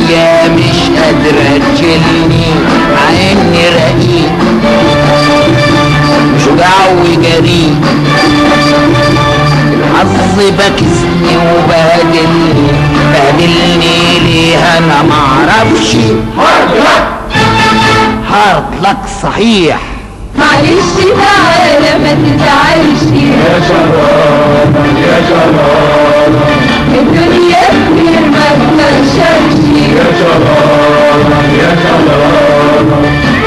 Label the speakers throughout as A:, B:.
A: الدنيا مش قادرة تشيلني مع اني رقيق شجاع وجريء. الحظ بكسني وبهدلني، بهدلني ليه انا معرفش. هارد لك صحيح.
B: معلش تعالى ما تزعلش
C: يا شرارة يا شرارة،
B: الدنيا كبير ما تنشرش
C: يا شرارة يا شرارة.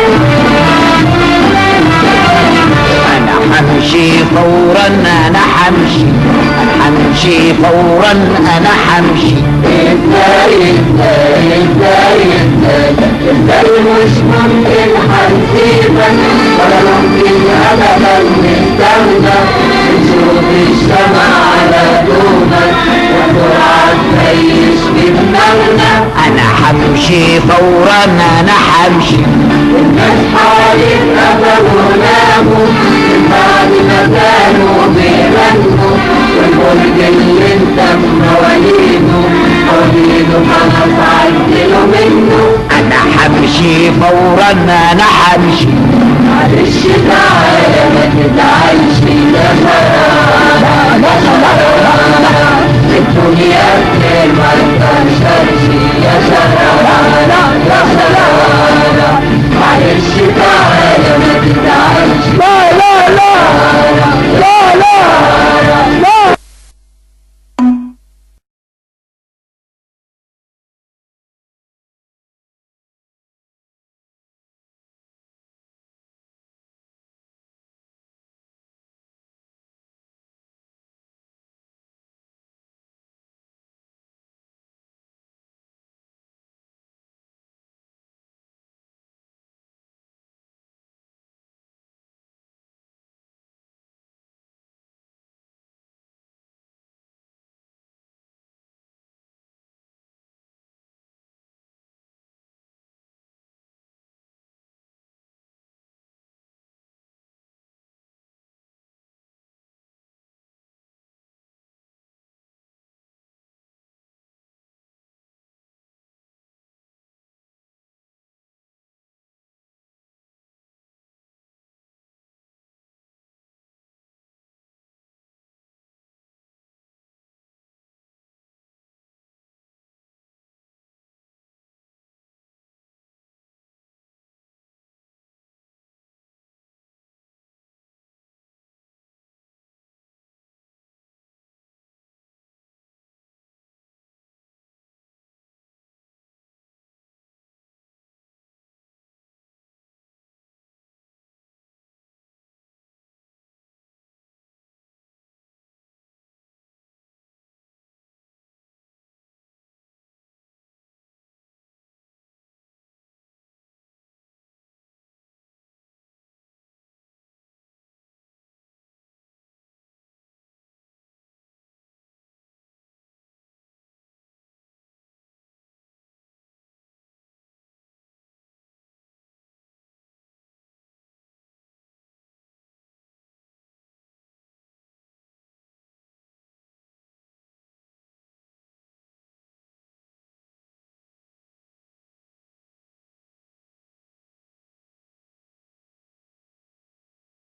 A: انا همشي فورا، انا همشي، انا همشي فورا، انا همشي.
B: ازاي ازاي ازاي ازاي ازاي مش ممكن هنسيبك ولا ممكن ابدا نستنى نشوف الشمع على دونك وسرعة تعيش في دماغنا.
A: انا همشي فورا، انا همشي.
B: الناس حواليك قفلوا وناموا من بعد ما كانوا بيغنوا، والملك اللي انت موالينه خلاص عدلوا منه.
A: انا همشي فورا، انا همشي.
B: معلش تعالى ما تزعلش يا شرارة يا شرارة، الدنيا كتير ما تقدرش